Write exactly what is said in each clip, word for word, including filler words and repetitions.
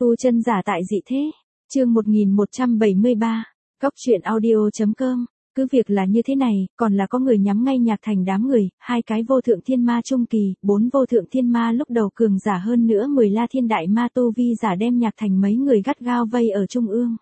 Tu chân giả tại dị thế. Chương một nghìn một trăm bảy mươi ba. Cóc truyện audio.com. Cứ việc là như thế này, còn là có người nhắm ngay Nhạc Thành đám người, hai cái vô thượng thiên ma trung kỳ, bốn vô thượng thiên ma lúc đầu cường giả hơn nữa mười la thiên đại ma tu vi giả đem Nhạc Thành mấy người gắt gao vây ở trung ương.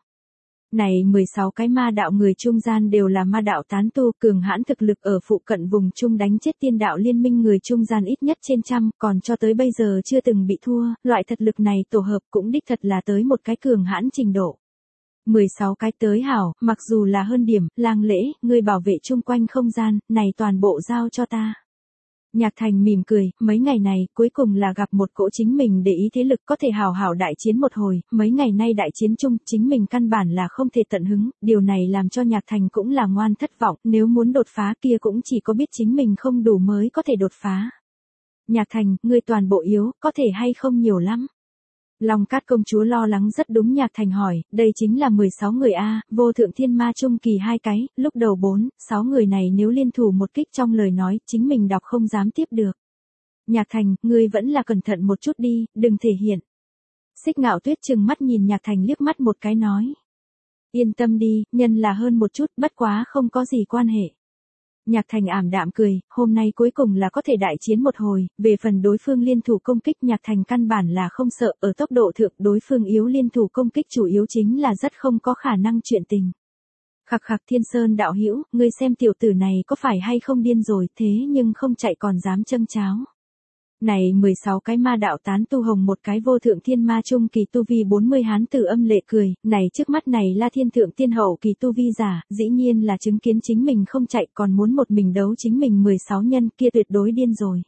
Này mười sáu cái ma đạo người trung gian đều là ma đạo tán tu, cường hãn thực lực ở phụ cận vùng trung đánh chết tiên đạo liên minh người trung gian ít nhất trên trăm, còn cho tới bây giờ chưa từng bị thua, loại thật lực này tổ hợp cũng đích thật là tới một cái cường hãn trình độ. mười sáu cái tới hảo, mặc dù là hơn điểm, lang lễ, người bảo vệ chung quanh không gian, này toàn bộ giao cho ta. Nhạc Thành mỉm cười, mấy ngày này, cuối cùng là gặp một cỗ chính mình để ý thế lực có thể hào hảo đại chiến một hồi, mấy ngày nay đại chiến chung, chính mình căn bản là không thể tận hứng, điều này làm cho Nhạc Thành cũng là ngoan thất vọng, nếu muốn đột phá kia cũng chỉ có biết chính mình không đủ mới có thể đột phá. Nhạc Thành, ngươi toàn bộ yếu, có thể hay không nhiều lắm. Long Cát công chúa lo lắng rất đúng. Nhạc Thành hỏi, đây chính là mười sáu người a, vô thượng thiên ma trung kỳ hai cái, lúc đầu bốn, sáu người này nếu liên thủ một kích trong lời nói, chính mình đọc không dám tiếp được. Nhạc Thành, ngươi vẫn là cẩn thận một chút đi, đừng thể hiện. Xích Ngạo Tuyết trừng mắt nhìn Nhạc Thành liếc mắt một cái nói. Yên tâm đi, nhân là hơn một chút, bất quá không có gì quan hệ. Nhạc Thành ảm đạm cười, hôm nay cuối cùng là có thể đại chiến một hồi, về phần đối phương liên thủ công kích Nhạc Thành căn bản là không sợ, ở tốc độ thượng đối phương yếu liên thủ công kích chủ yếu chính là rất không có khả năng chuyện tình. Khặc khặc Thiên Sơn đạo hữu, ngươi xem tiểu tử này có phải hay không điên rồi, thế nhưng không chạy còn dám châm cháo. Này mười sáu cái ma đạo tán tu hồng một cái vô thượng thiên ma trung kỳ tu vi bốn mươi hán tử âm lệ cười, này trước mắt này là thiên thượng tiên hậu kỳ tu vi giả, dĩ nhiên là chứng kiến chính mình không chạy còn muốn một mình đấu chính mình mười sáu nhân kia tuyệt đối điên rồi.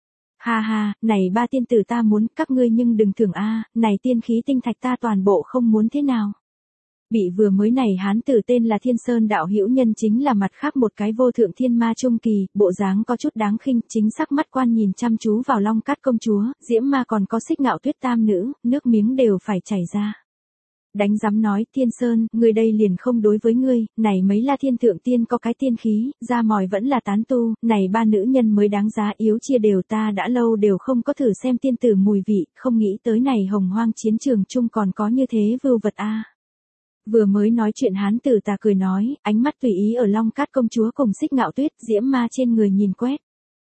Ha ha, này ba tiên tử ta muốn, các ngươi nhưng đừng thưởng a, này tiên khí tinh thạch ta toàn bộ không muốn thế nào. Bị vừa mới này hán tử tên là Thiên Sơn đạo hữu nhân chính là mặt khác một cái vô thượng thiên ma trung kỳ, bộ dáng có chút đáng khinh, chính sắc mắt quan nhìn chăm chú vào Long Cát công chúa, Diễm Ma còn có Xích Ngạo Tuyết tam nữ, nước miếng đều phải chảy ra. Đánh giám nói, Thiên Sơn, người đây liền không đối với ngươi, này mấy la thiên thượng tiên có cái tiên khí, ra mòi vẫn là tán tu, này ba nữ nhân mới đáng giá yếu chia đều, ta đã lâu đều không có thử xem tiên tử mùi vị, không nghĩ tới này hồng hoang chiến trường chung còn có như thế vưu vật a. Vừa mới nói chuyện hán tử ta cười nói, ánh mắt tùy ý ở Long Cát công chúa cùng Xích Ngạo Tuyết, Diễm Ma trên người nhìn quét.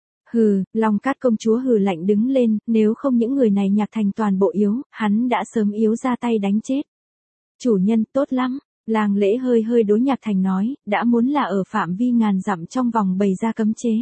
Hừ, Long Cát công chúa hừ lạnh đứng lên, nếu không những người này Nhạc Thành toàn bộ yếu, hắn đã sớm yếu ra tay đánh chết. Chủ nhân tốt lắm, Lang Lễ hơi hơi đối Nhạc Thành nói, đã muốn là ở phạm vi ngàn dặm trong vòng bày ra cấm chế.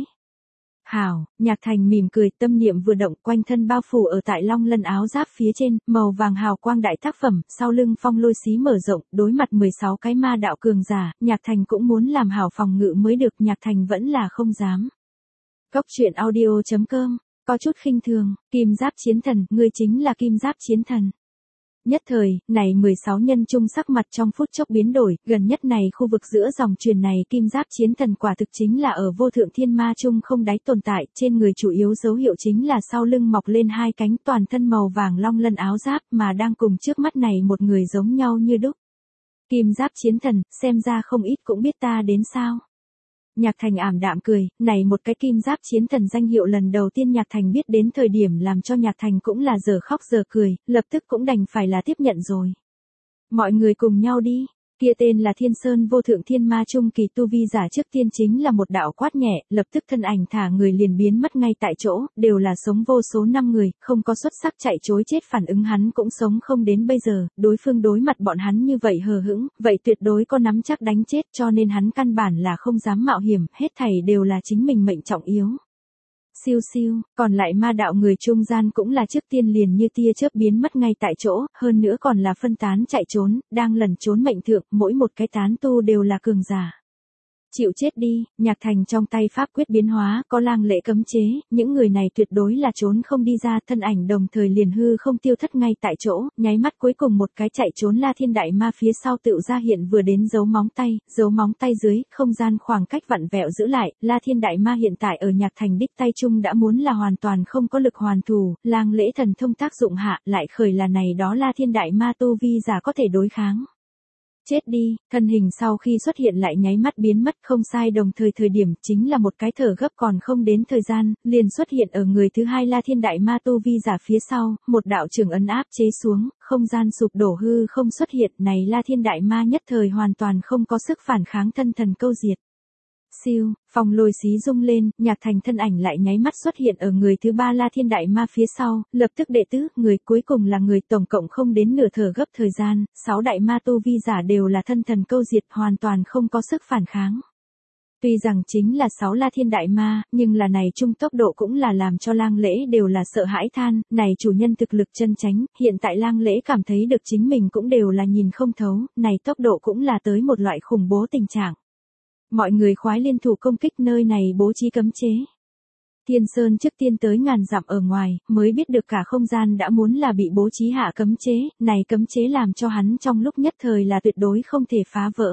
Hảo, Nhạc Thành mỉm cười, tâm niệm vừa động, quanh thân bao phủ ở tại long lân áo giáp phía trên, màu vàng hào quang đại tác phẩm, sau lưng phong lôi xí mở rộng, đối mặt mười sáu cái ma đạo cường giả, Nhạc Thành cũng muốn làm hảo phòng ngự mới được, Nhạc Thành vẫn là không dám. Cóc truyện audio.com, có chút khinh thường, Kim Giáp Chiến Thần, ngươi chính là Kim Giáp Chiến Thần. Nhất thời, này mười sáu nhân trung sắc mặt trong phút chốc biến đổi, gần nhất này khu vực giữa dòng truyền này Kim Giáp Chiến Thần quả thực chính là ở vô thượng thiên ma trung không đáy tồn tại, trên người chủ yếu dấu hiệu chính là sau lưng mọc lên hai cánh toàn thân màu vàng long lân áo giáp mà đang cùng trước mắt này một người giống nhau như đúc. Kim Giáp Chiến Thần, xem ra không ít cũng biết ta đến sao. Nhạc Thành ảm đạm cười, này một cái Kim Giáp Chiến Thần danh hiệu lần đầu tiên Nhạc Thành biết đến thời điểm làm cho Nhạc Thành cũng là giờ khóc giờ cười, lập tức cũng đành phải là tiếp nhận rồi. Mọi người cùng nhau đi, kia tên là Thiên Sơn vô thượng thiên ma trung kỳ tu vi giả trước tiên chính là một đạo quát nhẹ, lập tức thân ảnh thả người liền biến mất ngay tại chỗ, đều là sống vô số năm người, không có xuất sắc chạy chối chết phản ứng hắn cũng sống không đến bây giờ, đối phương đối mặt bọn hắn như vậy hờ hững, vậy tuyệt đối có nắm chắc đánh chết cho nên hắn căn bản là không dám mạo hiểm, hết thảy đều là chính mình mệnh trọng yếu. Siêu siêu, còn lại ma đạo người trung gian cũng là trước tiên liền như tia chớp biến mất ngay tại chỗ, hơn nữa còn là phân tán chạy trốn, đang lẩn trốn mệnh thượng, mỗi một cái tán tu đều là cường giả. Chịu chết đi, Nhạc Thành trong tay pháp quyết biến hóa, có lang lễ cấm chế, những người này tuyệt đối là trốn không đi ra, thân ảnh đồng thời liền hư không tiêu thất ngay tại chỗ, nháy mắt cuối cùng một cái chạy trốn la thiên đại ma phía sau tựu ra hiện vừa đến dấu móng tay, dấu móng tay dưới, không gian khoảng cách vặn vẹo giữ lại, la thiên đại ma hiện tại ở Nhạc Thành đích tay chung đã muốn là hoàn toàn không có lực hoàn thủ, lang lễ thần thông tác dụng hạ, lại khởi là này đó la thiên đại ma tu vi giả có thể đối kháng. Chết đi, thân hình sau khi xuất hiện lại nháy mắt biến mất không sai đồng thời thời điểm chính là một cái thở gấp còn không đến thời gian, liền xuất hiện ở người thứ hai La Thiên Đại Ma tu vi giả phía sau, một đạo trường ấn áp chế xuống, không gian sụp đổ hư không xuất hiện này La Thiên Đại Ma nhất thời hoàn toàn không có sức phản kháng thân thần câu diệt. Siêu, phòng lôi xí rung lên, Nhạc Thành thân ảnh lại nháy mắt xuất hiện ở người thứ ba La Thiên Đại Ma phía sau, lập tức đệ tứ, người cuối cùng là người tổng cộng không đến nửa thở gấp thời gian, sáu đại ma tu vi giả đều là thân thần câu diệt hoàn toàn không có sức phản kháng. Tuy rằng chính là sáu La Thiên Đại Ma, nhưng là này chung tốc độ cũng là làm cho Lang Lễ đều là sợ hãi than, này chủ nhân thực lực chân chánh, hiện tại Lang Lễ cảm thấy được chính mình cũng đều là nhìn không thấu, này tốc độ cũng là tới một loại khủng bố tình trạng. Mọi người khoái liên thủ công kích nơi này bố trí cấm chế. Thiên Sơn trước tiên tới ngàn dặm ở ngoài, mới biết được cả không gian đã muốn là bị bố trí hạ cấm chế, này cấm chế làm cho hắn trong lúc nhất thời là tuyệt đối không thể phá vỡ.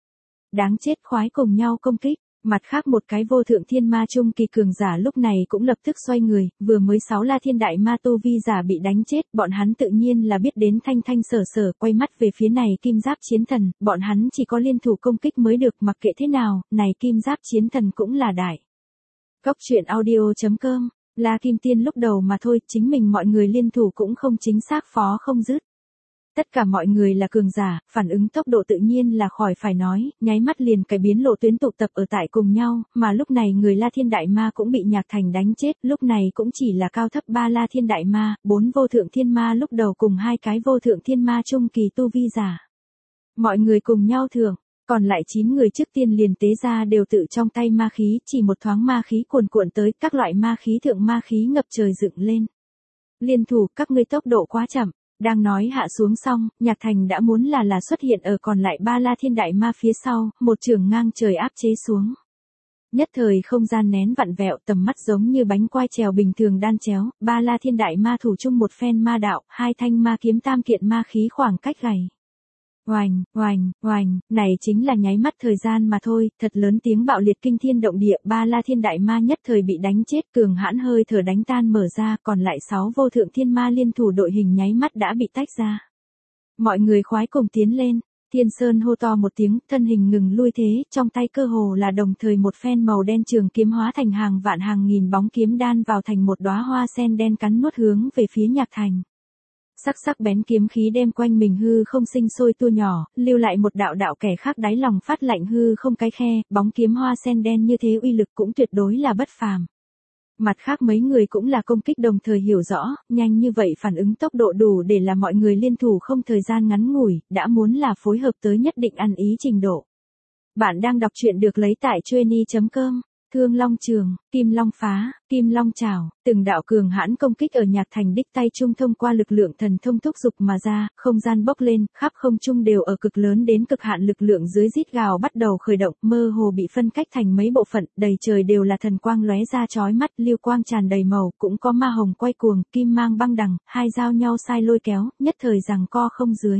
Đáng chết khoái cùng nhau công kích, mặt khác một cái vô thượng thiên ma trung kỳ cường giả lúc này cũng lập tức xoay người, vừa mới sáu La Thiên Đại Ma tu vi giả bị đánh chết, bọn hắn tự nhiên là biết đến thanh thanh sở sở, quay mắt về phía này kim giáp chiến thần, bọn hắn chỉ có liên thủ công kích mới được, mặc kệ thế nào, này kim giáp chiến thần cũng là đại. Góc truyện audio.com, La Kim Tiên lúc đầu mà thôi, chính mình mọi người liên thủ cũng không chính xác phó không dứt. Tất cả mọi người là cường giả, phản ứng tốc độ tự nhiên là khỏi phải nói, nháy mắt liền cải biến lộ tuyến tụ tập ở tại cùng nhau, mà lúc này người La Thiên Đại Ma cũng bị Nhạc Thành đánh chết, lúc này cũng chỉ là cao thấp ba La Thiên Đại Ma, bốn vô thượng thiên ma lúc đầu cùng hai cái vô thượng thiên ma trung kỳ tu vi giả. Mọi người cùng nhau thưởng, còn lại chín người trước tiên liền tế ra đều tự trong tay ma khí, chỉ một thoáng ma khí cuồn cuộn tới, các loại ma khí thượng ma khí ngập trời dựng lên. Liên thủ, các ngươi tốc độ quá chậm. Đang nói hạ xuống xong, Nhạc Thành đã muốn là là xuất hiện ở còn lại ba La Thiên Đại Ma phía sau, một trường ngang trời áp chế xuống. Nhất thời không gian nén vặn vẹo, tầm mắt giống như bánh quai trèo bình thường đan chéo, ba La Thiên Đại Ma thủ chung một phen ma đạo, hai thanh ma kiếm tam kiện ma khí khoảng cách gầy. Oành, oành, oành, này chính là nháy mắt thời gian mà thôi, thật lớn tiếng bạo liệt kinh thiên động địa, ba La Thiên Đại Ma nhất thời bị đánh chết, cường hãn hơi thở đánh tan mở ra, còn lại sáu vô thượng thiên ma liên thủ đội hình nháy mắt đã bị tách ra. Mọi người khoái cùng tiến lên, Thiên Sơn hô to một tiếng, thân hình ngừng lui thế, trong tay cơ hồ là đồng thời một phen màu đen trường kiếm hóa thành hàng vạn hàng nghìn bóng kiếm đan vào thành một đóa hoa sen đen cắn nuốt hướng về phía Nhạc Thành. Sắc sắc bén kiếm khí đem quanh mình hư không sinh sôi tua nhỏ, lưu lại một đạo đạo kẻ khác đáy lòng phát lạnh hư không cái khe, bóng kiếm hoa sen đen như thế uy lực cũng tuyệt đối là bất phàm. Mặt khác mấy người cũng là công kích đồng thời hiểu rõ, nhanh như vậy phản ứng tốc độ đủ để là mọi người liên thủ không thời gian ngắn ngủi, đã muốn là phối hợp tới nhất định ăn ý trình độ. Bạn đang đọc truyện được lấy tại chueny chấm com. Thương Long Trường, Kim Long Phá, Kim Long Trảo, từng đạo cường hãn công kích ở Nhạc Thành đích tay trung thông qua lực lượng thần thông thúc dục mà ra, không gian bốc lên, khắp không trung đều ở cực lớn đến cực hạn lực lượng dưới rít gào bắt đầu khởi động, mơ hồ bị phân cách thành mấy bộ phận, đầy trời đều là thần quang lóe ra chói mắt, lưu quang tràn đầy màu, cũng có ma hồng quay cuồng, kim mang băng đằng, hai giao nhau sai lôi kéo, nhất thời giằng co không dưới.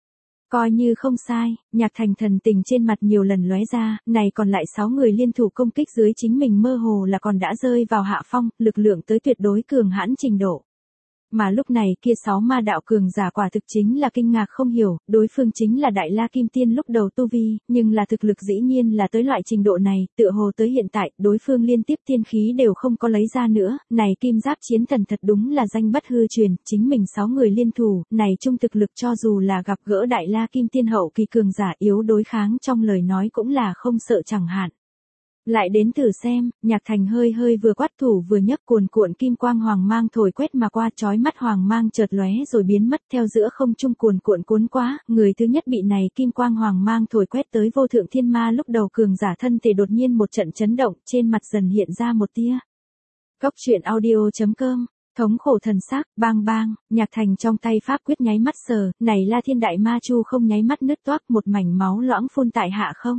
Coi như không sai, Nhạc Thành thần tình trên mặt nhiều lần lóe ra, này còn lại sáu người liên thủ công kích dưới chính mình mơ hồ là còn đã rơi vào hạ phong, lực lượng tới tuyệt đối cường hãn trình độ. Mà lúc này kia sáu ma đạo cường giả quả thực chính là kinh ngạc không hiểu, đối phương chính là Đại La Kim Tiên lúc đầu tu vi, nhưng là thực lực dĩ nhiên là tới loại trình độ này, tựa hồ tới hiện tại, đối phương liên tiếp tiên khí đều không có lấy ra nữa, này kim giáp chiến thần thật đúng là danh bất hư truyền, chính mình sáu người liên thủ, này chung thực lực cho dù là gặp gỡ Đại La Kim Tiên hậu kỳ cường giả yếu đối kháng trong lời nói cũng là không sợ chẳng hạn. Lại đến thử xem, Nhạc Thành hơi hơi vừa quát thủ vừa nhấc cuồn cuộn kim quang hoàng mang thổi quét mà qua, chói mắt hoàng mang chợt lóe rồi biến mất theo giữa không trung cuồn cuộn cuốn quá, người thứ nhất bị này kim quang hoàng mang thổi quét tới vô thượng thiên ma lúc đầu cường giả thân thể đột nhiên một trận chấn động, trên mặt dần hiện ra một tia. Góc truyện audio.com, thống khổ thần sắc, bang bang, Nhạc Thành trong tay pháp quyết nháy mắt sờ, này La Thiên Đại Ma Chu không nháy mắt nứt toác một mảnh máu loãng phun tại hạ không.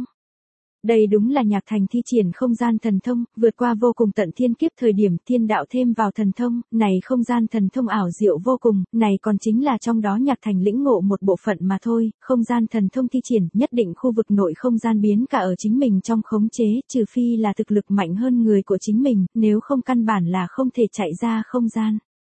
Đây đúng là Nhạc Thành thi triển không gian thần thông, vượt qua vô cùng tận thiên kiếp thời điểm thiên đạo thêm vào thần thông, này không gian thần thông ảo diệu vô cùng, này còn chính là trong đó Nhạc Thành lĩnh ngộ một bộ phận mà thôi, không gian thần thông thi triển, nhất định khu vực nội không gian biến cả ở chính mình trong khống chế, trừ phi là thực lực mạnh hơn người của chính mình, nếu không căn bản là không thể chạy ra không gian.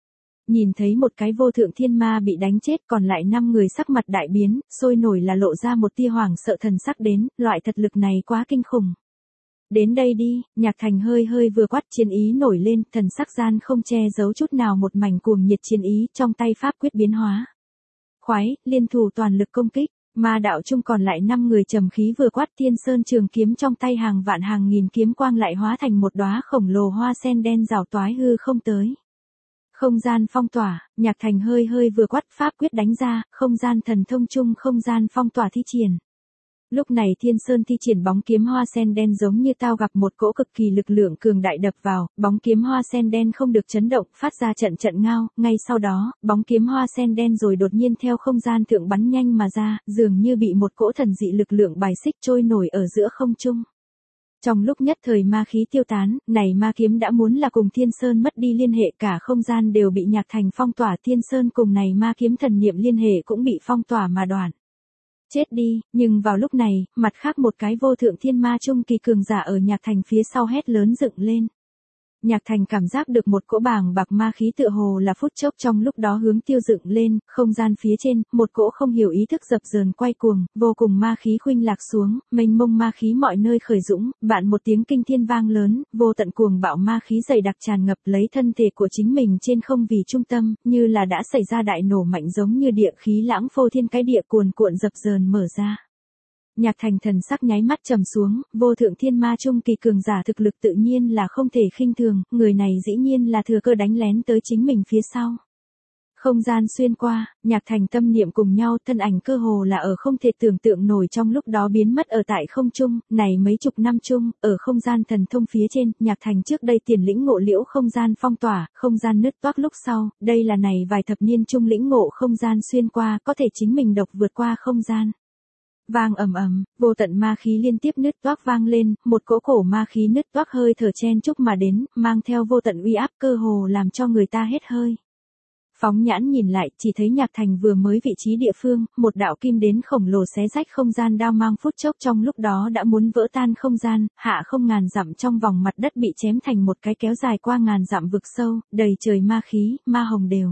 Nhìn thấy một cái vô thượng thiên ma bị đánh chết, còn lại năm người sắc mặt đại biến, sôi nổi là lộ ra một tia hoảng sợ thần sắc đến, loại thật lực này quá kinh khủng. Đến đây đi, Nhạc Thành hơi hơi vừa quát, chiến ý nổi lên, thần sắc gian không che giấu chút nào một mảnh cuồng nhiệt chiến ý, trong tay pháp quyết biến hóa. Khoái, liên thủ toàn lực công kích, ma đạo chung còn lại năm người trầm khí vừa quát, Thiên Sơn trường kiếm trong tay hàng vạn hàng nghìn kiếm quang lại hóa thành một đóa khổng lồ hoa sen đen rảo toái hư không tới. Không gian phong tỏa, Nhạc Thành hơi hơi vừa quát, pháp quyết đánh ra, không gian thần thông chung không gian phong tỏa thi triển. Lúc này Thiên Sơn thi triển bóng kiếm hoa sen đen giống như tao gặp một cỗ cực kỳ lực lượng cường đại đập vào, bóng kiếm hoa sen đen không được chấn động, phát ra trận trận ngao, ngay sau đó, bóng kiếm hoa sen đen rồi đột nhiên theo không gian thượng bắn nhanh mà ra, dường như bị một cỗ thần dị lực lượng bài xích trôi nổi ở giữa không trung. Trong lúc nhất thời ma khí tiêu tán, này ma kiếm đã muốn là cùng Thiên Sơn mất đi liên hệ, cả không gian đều bị Nhạc Thành phong tỏa, Thiên Sơn cùng này ma kiếm thần niệm liên hệ cũng bị phong tỏa mà đoạn. Chết đi, nhưng vào lúc này, mặt khác một cái vô thượng thiên ma trung kỳ cường giả ở Nhạc Thành phía sau hét lớn dựng lên. Nhạc Thành cảm giác được một cỗ bàng bạc ma khí tựa hồ là phút chốc trong lúc đó hướng tiêu dựng lên, không gian phía trên, một cỗ không hiểu ý thức dập dờn quay cuồng, vô cùng ma khí khuynh lạc xuống, mênh mông ma khí mọi nơi khởi dũng, bạn một tiếng kinh thiên vang lớn, vô tận cuồng bạo ma khí dày đặc tràn ngập lấy thân thể của chính mình trên không vì trung tâm, như là đã xảy ra đại nổ mạnh giống như địa khí lãng phô thiên cái địa cuồn cuộn dập dờn mở ra. Nhạc Thành thần sắc nháy mắt trầm xuống, vô thượng thiên ma trung kỳ cường giả thực lực tự nhiên là không thể khinh thường, người này dĩ nhiên là thừa cơ đánh lén tới chính mình phía sau. Không gian xuyên qua, Nhạc Thành tâm niệm cùng nhau, thân ảnh cơ hồ là ở không thể tưởng tượng nổi trong lúc đó biến mất ở tại không trung, này mấy chục năm chung, ở không gian thần thông phía trên, Nhạc Thành trước đây tiền lĩnh ngộ liễu không gian phong tỏa, không gian nứt toác lúc sau, đây là này vài thập niên chung lĩnh ngộ không gian xuyên qua, có thể chính mình độc vượt qua không gian. Vang ầm ầm, vô tận ma khí liên tiếp nứt toác vang lên, một cỗ cổ ma khí nứt toác hơi thở chen chúc mà đến, mang theo vô tận uy áp cơ hồ làm cho người ta hết hơi. Phóng nhãn nhìn lại, chỉ thấy Nhạc Thành vừa mới vị trí địa phương, một đạo kim đến khổng lồ xé rách không gian đao mang phút chốc trong lúc đó đã muốn vỡ tan không gian, hạ không ngàn dặm trong vòng mặt đất bị chém thành một cái kéo dài qua ngàn dặm vực sâu, đầy trời ma khí, ma hồng đều.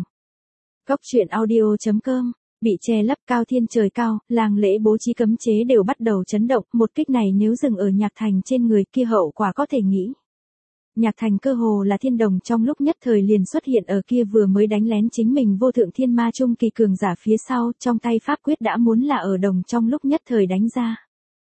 Cốc truyện audio chấm com bị che lấp cao thiên trời cao, làng lễ bố trí cấm chế đều bắt đầu chấn động, một kích này nếu dừng ở Nhạc Thành trên người kia hậu quả có thể nghĩ. Nhạc Thành cơ hồ là thiên đồng trong lúc nhất thời liền xuất hiện ở kia vừa mới đánh lén chính mình vô thượng thiên ma trung kỳ cường giả phía sau, trong tay pháp quyết đã muốn là ở đồng trong lúc nhất thời đánh ra.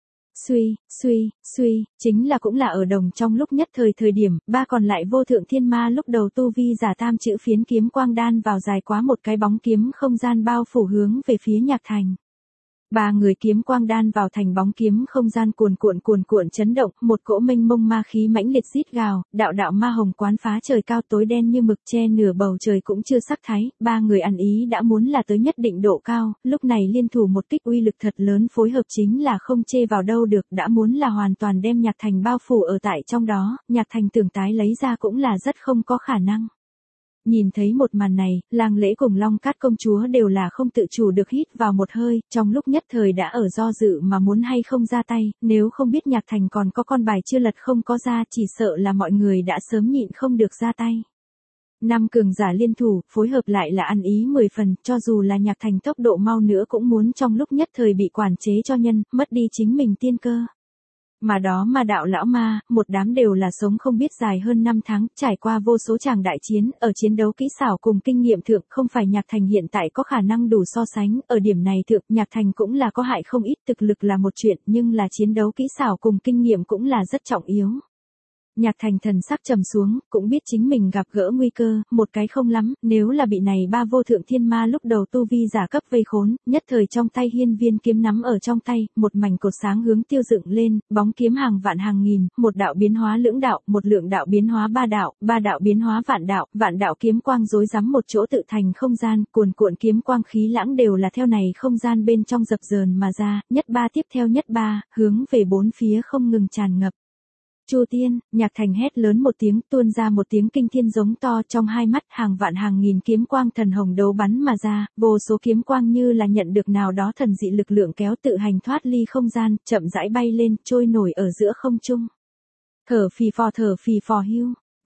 Suy, suy, suy, chính là cũng là ở đồng trong lúc nhất thời thời điểm, ba còn lại vô thượng thiên ma lúc đầu tu vi giả tam chữ phiến kiếm quang đan vào dài quá một cái bóng kiếm không gian bao phủ hướng về phía Nhạc Thành. Ba người kiếm quang đan vào thành bóng kiếm không gian cuồn cuộn cuồn cuộn chấn động, một cỗ mênh mông ma khí mãnh liệt rít gào, đạo đạo ma hồng quán phá trời cao tối đen như mực che nửa bầu trời cũng chưa sắc thái, ba người ăn ý đã muốn là tới nhất định độ cao, lúc này liên thủ một kích uy lực thật lớn phối hợp chính là không chê vào đâu được, đã muốn là hoàn toàn đem Nhạc Thành bao phủ ở tại trong đó, Nhạc Thành tưởng tái lấy ra cũng là rất không có khả năng. Nhìn thấy một màn này, Làng Lễ cùng Long Cát công chúa đều là không tự chủ được hít vào một hơi, trong lúc nhất thời đã ở do dự mà muốn hay không ra tay, nếu không biết Nhạc Thành còn có con bài chưa lật không có ra, chỉ sợ là mọi người đã sớm nhịn không được ra tay. Năm cường giả liên thủ, phối hợp lại là ăn ý mười phần, cho dù là Nhạc Thành tốc độ mau nữa cũng muốn trong lúc nhất thời bị quản chế cho nhân, mất đi chính mình tiên cơ. Mà đó mà đạo lão ma, một đám đều là sống không biết dài hơn năm tháng, trải qua vô số tràng đại chiến, ở chiến đấu kỹ xảo cùng kinh nghiệm thượng, không phải Nhạc Thành hiện tại có khả năng đủ so sánh, ở điểm này thượng, Nhạc Thành cũng là có hại không ít, thực lực là một chuyện, nhưng là chiến đấu kỹ xảo cùng kinh nghiệm cũng là rất trọng yếu. Nhạc Thành thần sắc trầm xuống, cũng biết chính mình gặp gỡ nguy cơ, một cái không lắm, nếu là bị này ba vô thượng thiên ma lúc đầu tu vi giả cấp vây khốn, nhất thời trong tay hiên viên kiếm nắm ở trong tay, một mảnh cột sáng hướng tiêu dựng lên, bóng kiếm hàng vạn hàng nghìn, một đạo biến hóa lưỡng đạo, một lượng đạo biến hóa ba đạo, ba đạo biến hóa vạn đạo, vạn đạo kiếm quang rối rắm một chỗ tự thành không gian, cuồn cuộn kiếm quang khí lãng đều là theo này không gian bên trong dập dờn mà ra, nhất ba tiếp theo nhất ba, hướng về bốn phía không ngừng tràn ngập. Chu Tiên, Nhạc Thành hét lớn một tiếng, tuôn ra một tiếng kinh thiên giống to, trong hai mắt hàng vạn hàng nghìn kiếm quang thần hồng đấu bắn mà ra, vô số kiếm quang như là nhận được nào đó thần dị lực lượng kéo tự hành thoát ly không gian, chậm rãi bay lên, trôi nổi ở giữa không trung. Thở phì phò thở phì phò hưu.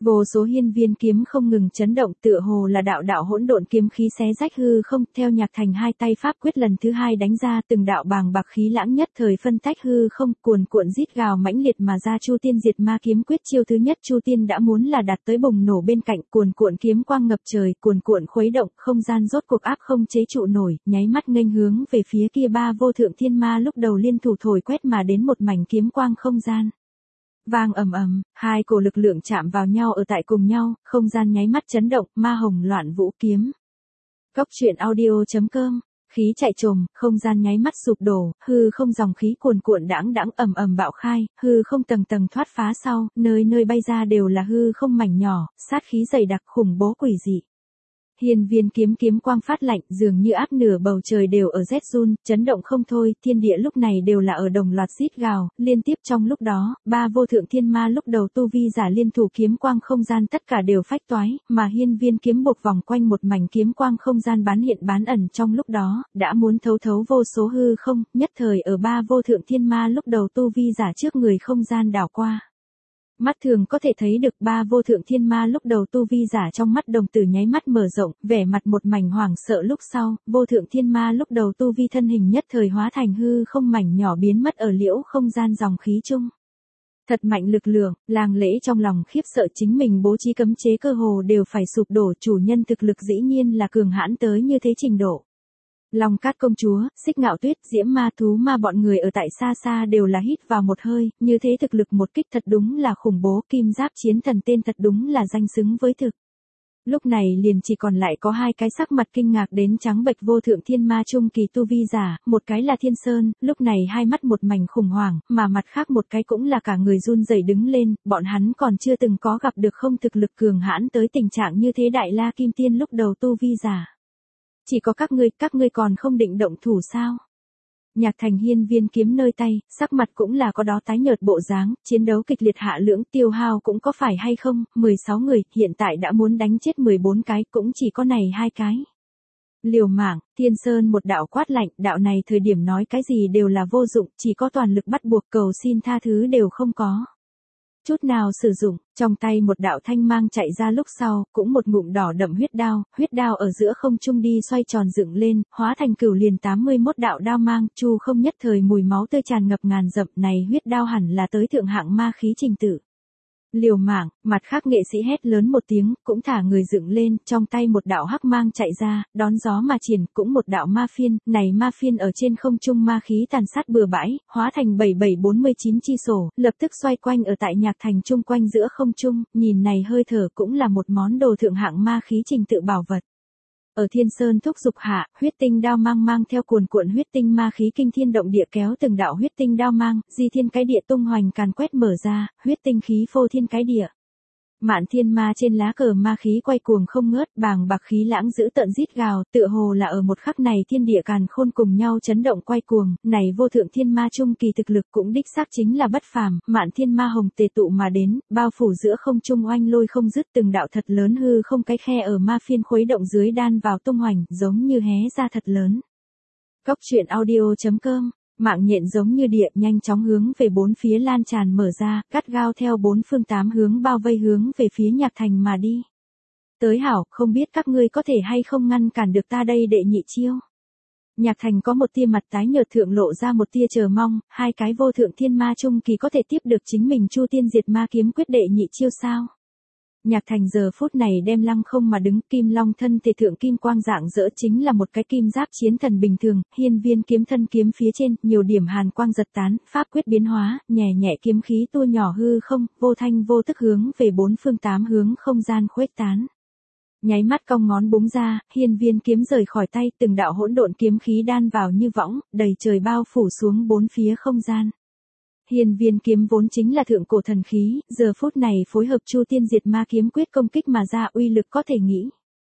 Vô số hiên viên kiếm không ngừng chấn động, tựa hồ là đạo đạo hỗn độn kiếm khí xé rách hư không, theo Nhạc Thành hai tay pháp quyết lần thứ hai đánh ra, từng đạo bàng bạc khí lãng nhất thời phân tách hư không, cuồn cuộn rít gào mãnh liệt mà ra. Chu Tiên Diệt Ma Kiếm quyết chiêu thứ nhất Chu Tiên đã muốn là đạt tới bùng nổ bên cạnh, cuồn cuộn kiếm quang ngập trời, cuồn cuộn khuấy động, không gian rốt cuộc áp không chế trụ nổi, nháy mắt nghênh hướng về phía kia ba vô thượng thiên ma lúc đầu liên thủ thổi quét mà đến một mảnh kiếm quang không gian. Vang ầm ầm, hai cổ lực lượng chạm vào nhau ở tại cùng nhau, không gian nháy mắt chấn động, ma hồng loạn vũ kiếm. Cốc truyện audio chấm com, khí chạy trồm, không gian nháy mắt sụp đổ, hư không dòng khí cuồn cuộn đãng đãng ầm ầm bạo khai, hư không tầng tầng thoát phá sau, nơi nơi bay ra đều là hư không mảnh nhỏ, sát khí dày đặc khủng bố quỷ dị. Hiên viên kiếm kiếm quang phát lạnh, dường như áp nửa bầu trời đều ở rét run, chấn động không thôi, thiên địa lúc này đều là ở đồng loạt rít gào, liên tiếp trong lúc đó, ba vô thượng thiên ma lúc đầu tu vi giả liên thủ kiếm quang không gian tất cả đều phách toái, mà hiên viên kiếm buộc vòng quanh một mảnh kiếm quang không gian bán hiện bán ẩn trong lúc đó, đã muốn thấu thấu vô số hư không, nhất thời ở ba vô thượng thiên ma lúc đầu tu vi giả trước người không gian đảo qua. Mắt thường có thể thấy được ba vô thượng thiên ma lúc đầu tu vi giả trong mắt đồng tử nháy mắt mở rộng, vẻ mặt một mảnh hoảng sợ lúc sau, vô thượng thiên ma lúc đầu tu vi thân hình nhất thời hóa thành hư không mảnh nhỏ biến mất ở liễu không gian dòng khí chung. Thật mạnh lực lượng, Lang Lễ trong lòng khiếp sợ chính mình bố trí cấm chế cơ hồ đều phải sụp đổ, chủ nhân thực lực dĩ nhiên là cường hãn tới như thế trình độ. Long Cát công chúa, Xích Ngạo Tuyết, Diễm Ma Thú Ma bọn người ở tại xa xa đều là hít vào một hơi, như thế thực lực một kích thật đúng là khủng bố, Kim Giáp Chiến Thần tên thật đúng là danh xứng với thực. Lúc này liền chỉ còn lại có hai cái sắc mặt kinh ngạc đến trắng bệch vô thượng thiên ma trung kỳ tu vi giả, một cái là Thiên Sơn, lúc này hai mắt một mảnh khủng hoảng, mà mặt khác một cái cũng là cả người run rẩy đứng lên, bọn hắn còn chưa từng có gặp được không thực lực cường hãn tới tình trạng như thế. Đại La Kim Tiên lúc đầu tu vi giả. Chỉ có các ngươi, các ngươi còn không định động thủ sao? Nhạc Thành hiên viên kiếm nơi tay, sắc mặt cũng là có đó tái nhợt bộ dáng, chiến đấu kịch liệt hạ lưỡng tiêu hao cũng có phải hay không, mười sáu người, hiện tại đã muốn đánh chết mười bốn cái, cũng chỉ có này hai cái. Liều mạng, Thiên Sơn một đạo quát lạnh, đạo này thời điểm nói cái gì đều là vô dụng, chỉ có toàn lực bắt buộc, cầu xin tha thứ đều không có. Chút nào sử dụng, trong tay một đạo thanh mang chạy ra lúc sau, cũng một ngụm đỏ đậm huyết đao, huyết đao ở giữa không trung đi xoay tròn dựng lên, hóa thành cửu liền tám mươi mốt đạo đao mang, chu không nhất thời mùi máu tươi tràn ngập ngàn dặm, này huyết đao hẳn là tới thượng hạng ma khí trình tự. Liều mạng, mặt khác nghệ sĩ hét lớn một tiếng, cũng thả người dựng lên, trong tay một đạo hắc mang chạy ra, đón gió mà triển, cũng một đạo ma phiên, này ma phiên ở trên không trung ma khí tàn sát bừa bãi, hóa thành bảy bảy bốn mươi chín chi sổ, lập tức xoay quanh ở tại Nhạc Thành chung quanh giữa không trung, nhìn này hơi thở cũng là một món đồ thượng hạng ma khí trình tự bảo vật. Ở Thiên Sơn thúc dục hạ, huyết tinh đao mang mang theo cuồn cuộn huyết tinh ma khí kinh thiên động địa kéo từng đạo huyết tinh đao mang, di thiên cái địa tung hoành càn quét mở ra, huyết tinh khí phô thiên cái địa. Mạn thiên ma trên lá cờ ma khí quay cuồng không ngớt, bàng bạc khí lãng giữ tận rít gào, tựa hồ là ở một khắc này thiên địa càn khôn cùng nhau chấn động quay cuồng, này vô thượng thiên ma trung kỳ thực lực cũng đích xác chính là bất phàm, mạn thiên ma hồng tề tụ mà đến, bao phủ giữa không trung oanh lôi không dứt, từng đạo thật lớn hư không cái khe ở ma phiên khuấy động dưới đan vào tung hoành, giống như hé ra thật lớn. Cốc truyện audio chấm com, mạng nhện giống như địa nhanh chóng hướng về bốn phía lan tràn mở ra, cắt gao theo bốn phương tám hướng bao vây hướng về phía Nhạc Thành mà đi. Tới hảo, không biết các ngươi có thể hay không ngăn cản được ta đây đệ nhị chiêu. Nhạc Thành có một tia mặt tái nhợt thượng lộ ra một tia chờ mong, hai cái vô thượng thiên ma trung kỳ có thể tiếp được chính mình Chu Tiên Diệt Ma Kiếm quyết đệ nhị chiêu sao? Nhạc Thành giờ phút này đem lăng không mà đứng, kim long thân thể thượng kim quang dạng dỡ chính là một cái kim giáp chiến thần bình thường, hiên viên kiếm thân kiếm phía trên, nhiều điểm hàn quang giật tán, pháp quyết biến hóa, nhẹ nhẹ kiếm khí tua nhỏ hư không, vô thanh vô tức hướng về bốn phương tám hướng không gian khuếch tán. Nháy mắt cong ngón búng ra, hiên viên kiếm rời khỏi tay, từng đạo hỗn độn kiếm khí đan vào như võng, đầy trời bao phủ xuống bốn phía không gian. Hiên viên kiếm vốn chính là thượng cổ thần khí, giờ phút này phối hợp Chu Tiên Diệt Ma Kiếm quyết công kích mà ra uy lực có thể nghĩ.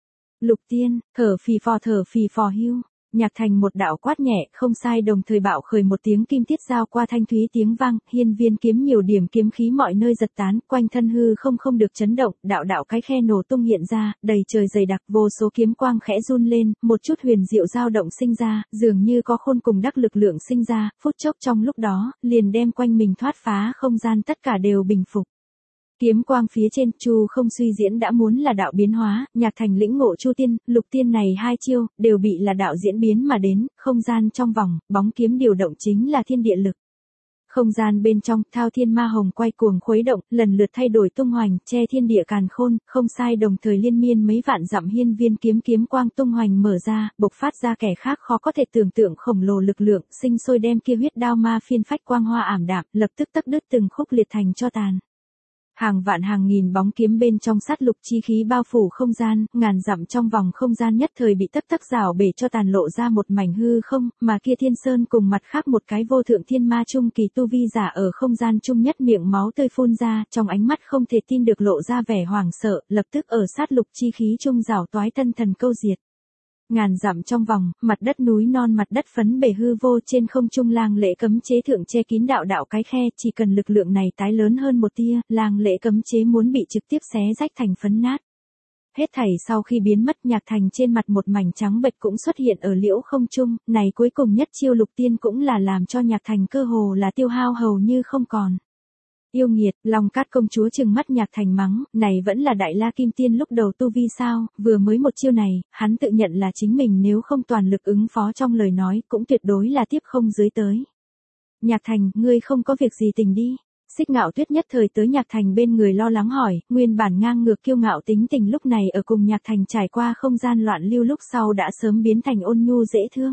Lục tiên, thở phì phò thở phì phò hưu. Nhạc Thành một đạo quát nhẹ, không sai đồng thời bạo khởi một tiếng kim tiết giao qua thanh thúy tiếng vang, hiên viên kiếm nhiều điểm kiếm khí mọi nơi giật tán, quanh thân hư không không được chấn động, đạo đạo cái khe nổ tung hiện ra, đầy trời dày đặc, vô số kiếm quang khẽ run lên, một chút huyền diệu dao động sinh ra, dường như có khôn cùng đắc lực lượng sinh ra, phút chốc trong lúc đó, liền đem quanh mình thoát phá không gian tất cả đều bình phục. Kiếm quang phía trên, Chu Không suy diễn đã muốn là đạo biến hóa, Nhạc Thành lĩnh ngộ Chu tiên, Lục tiên này hai chiêu, đều bị là đạo diễn biến mà đến, không gian trong vòng, bóng kiếm điều động chính là thiên địa lực. Không gian bên trong, thao thiên ma hồng quay cuồng khuấy động, lần lượt thay đổi tung hoành, che thiên địa càn khôn, không sai đồng thời liên miên mấy vạn dặm hiên viên kiếm kiếm quang tung hoành mở ra, bộc phát ra kẻ khác khó có thể tưởng tượng khổng lồ lực lượng, sinh sôi đem kia huyết đao ma phiên phách quang hoa ảm đạm, lập tức tắc đứt từng khúc liệt thành cho tàn. Hàng vạn hàng nghìn bóng kiếm bên trong sát lục chi khí bao phủ không gian, ngàn dặm trong vòng không gian nhất thời bị tấp tấp rào bể cho tàn lộ ra một mảnh hư không, mà kia Thiên Sơn cùng mặt khác một cái vô thượng thiên ma trung kỳ tu vi giả ở không gian chung nhất miệng máu tươi phun ra, trong ánh mắt không thể tin được lộ ra vẻ hoảng sợ, lập tức ở sát lục chi khí chung rào toái thân thần câu diệt. Ngàn dặm trong vòng, mặt đất núi non mặt đất phấn bể hư vô trên không trung lang lễ cấm chế thượng che kín đạo đạo cái khe, chỉ cần lực lượng này tái lớn hơn một tia, lang lễ cấm chế muốn bị trực tiếp xé rách thành phấn nát. Hết thảy sau khi biến mất, Nhạc Thành trên mặt một mảnh trắng bệch cũng xuất hiện ở liễu không trung, này cuối cùng nhất chiêu lục tiên cũng là làm cho Nhạc Thành cơ hồ là tiêu hao hầu như không còn. Yêu nghiệt, Long Cát công chúa trừng mắt Nhạc Thành mắng, này vẫn là Đại La Kim Tiên lúc đầu tu vi sao, vừa mới một chiêu này, hắn tự nhận là chính mình nếu không toàn lực ứng phó trong lời nói, cũng tuyệt đối là tiếp không dưới tới. Nhạc Thành, ngươi không có việc gì tình đi. Xích Ngạo Tuyết nhất thời tới Nhạc Thành bên người lo lắng hỏi, nguyên bản ngang ngược kiêu ngạo tính tình lúc này ở cùng Nhạc Thành trải qua không gian loạn lưu lúc sau đã sớm biến thành ôn nhu dễ thương.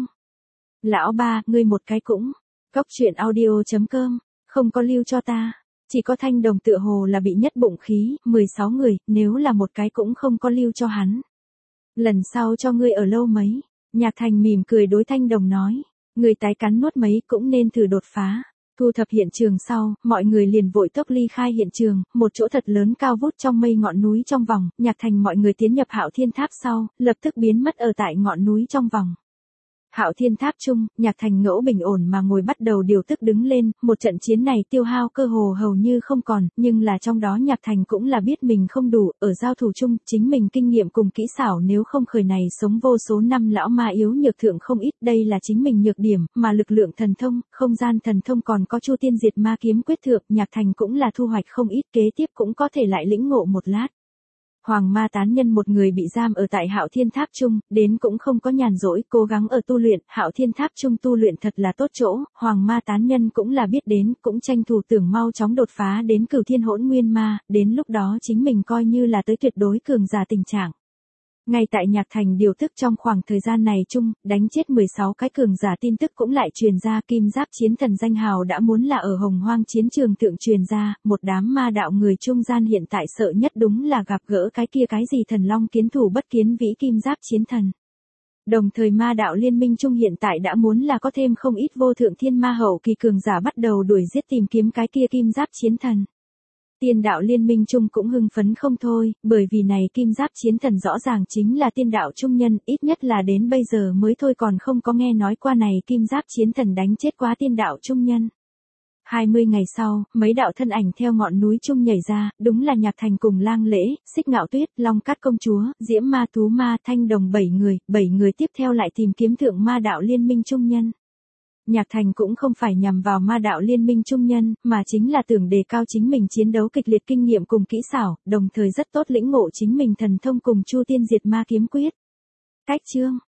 Lão ba, ngươi một cái cũng, cóc truyện audio chấm com, không có lưu cho ta. Chỉ có Thanh Đồng tựa hồ là bị nhất bụng khí, mười sáu người, nếu là một cái cũng không có lưu cho hắn. Lần sau cho ngươi ở lâu mấy, Nhạc Thành mỉm cười đối Thanh Đồng nói, người tái cắn nuốt mấy cũng nên thử đột phá. Thu thập hiện trường sau, mọi người liền vội tốc ly khai hiện trường, một chỗ thật lớn cao vút trong mây ngọn núi trong vòng, Nhạc Thành mọi người tiến nhập Hạo Thiên Tháp sau, lập tức biến mất ở tại ngọn núi trong vòng. Hạo Thiên Tháp chung, Nhạc Thành ngẫu bình ổn mà ngồi bắt đầu điều tức đứng lên, một trận chiến này tiêu hao cơ hồ hầu như không còn, nhưng là trong đó Nhạc Thành cũng là biết mình không đủ, ở giao thủ chung, chính mình kinh nghiệm cùng kỹ xảo nếu không khởi này sống vô số năm lão ma yếu nhược thượng không ít, đây là chính mình nhược điểm, mà lực lượng thần thông, không gian thần thông còn có Chu Tiên Diệt Ma kiếm quyết thượng, Nhạc Thành cũng là thu hoạch không ít, kế tiếp cũng có thể lại lĩnh ngộ một lát. Hoàng Ma tán nhân một người bị giam ở tại Hạo Thiên Tháp chung, đến cũng không có nhàn rỗi, cố gắng ở tu luyện, Hạo Thiên Tháp chung tu luyện thật là tốt chỗ, Hoàng Ma tán nhân cũng là biết đến, cũng tranh thủ tưởng mau chóng đột phá đến Cửu Thiên Hỗn Nguyên Ma, đến lúc đó chính mình coi như là tới tuyệt đối cường giả tình trạng. Ngay tại Nhạc Thành điều tức trong khoảng thời gian này chung, đánh chết mười sáu cái cường giả tin tức cũng lại truyền ra, Kim Giáp Chiến Thần danh hào đã muốn là ở Hồng Hoang chiến trường thượng truyền ra, một đám ma đạo người trung gian hiện tại sợ nhất đúng là gặp gỡ cái kia cái gì thần long kiến thủ bất kiến vĩ Kim Giáp Chiến Thần. Đồng thời ma đạo liên minh chung hiện tại đã muốn là có thêm không ít vô thượng thiên ma hậu kỳ cường giả bắt đầu đuổi giết tìm kiếm cái kia Kim Giáp Chiến Thần. Tiên đạo liên minh chung cũng hưng phấn không thôi, bởi vì này Kim Giáp Chiến Thần rõ ràng chính là tiên đạo trung nhân, ít nhất là đến bây giờ mới thôi còn không có nghe nói qua này Kim Giáp Chiến Thần đánh chết quá tiên đạo trung nhân. hai mươi ngày sau, mấy đạo thân ảnh theo ngọn núi chung nhảy ra, đúng là Nhạc Thành cùng Lang Lễ, Xích Ngạo Tuyết, Long Cát công chúa, Diễm Ma Thú Ma, Thanh Đồng bảy người, bảy người tiếp theo lại tìm kiếm thượng ma đạo liên minh trung nhân. Nhạc Thành cũng không phải nhằm vào ma đạo liên minh trung nhân, mà chính là tưởng đề cao chính mình chiến đấu kịch liệt kinh nghiệm cùng kỹ xảo, đồng thời rất tốt lĩnh ngộ chính mình thần thông cùng Chu Tiên Diệt Ma kiếm quyết. Cách chương